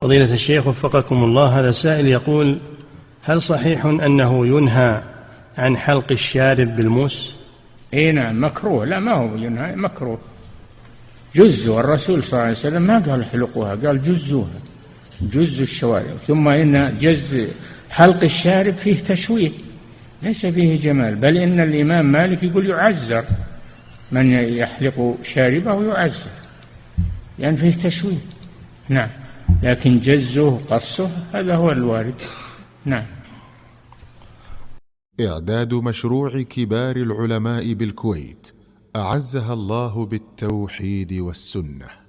فضيلة الشيخ وفقكم الله، هذا سائل يقول: هل صحيح أنه ينهى عن حلق الشارب بالموس؟ اي نعم، مكروه. لا، ما هو ينهى، مكروه. جزوا، الرسول صلى الله عليه وسلم ما قال حلقوها، قال جزوها، جزوا الشوارب. ثم إن جز حلق الشارب فيه تشويه، ليس فيه جمال، بل إن الإمام مالك يقول يعزر من يحلق شاربه، يعزر لأن فيه تشويه. نعم، لكن جزه قصه هذا هو الوارد. نعم. إعداد مشروع كبار العلماء بالكويت أعزها الله بالتوحيد والسنة.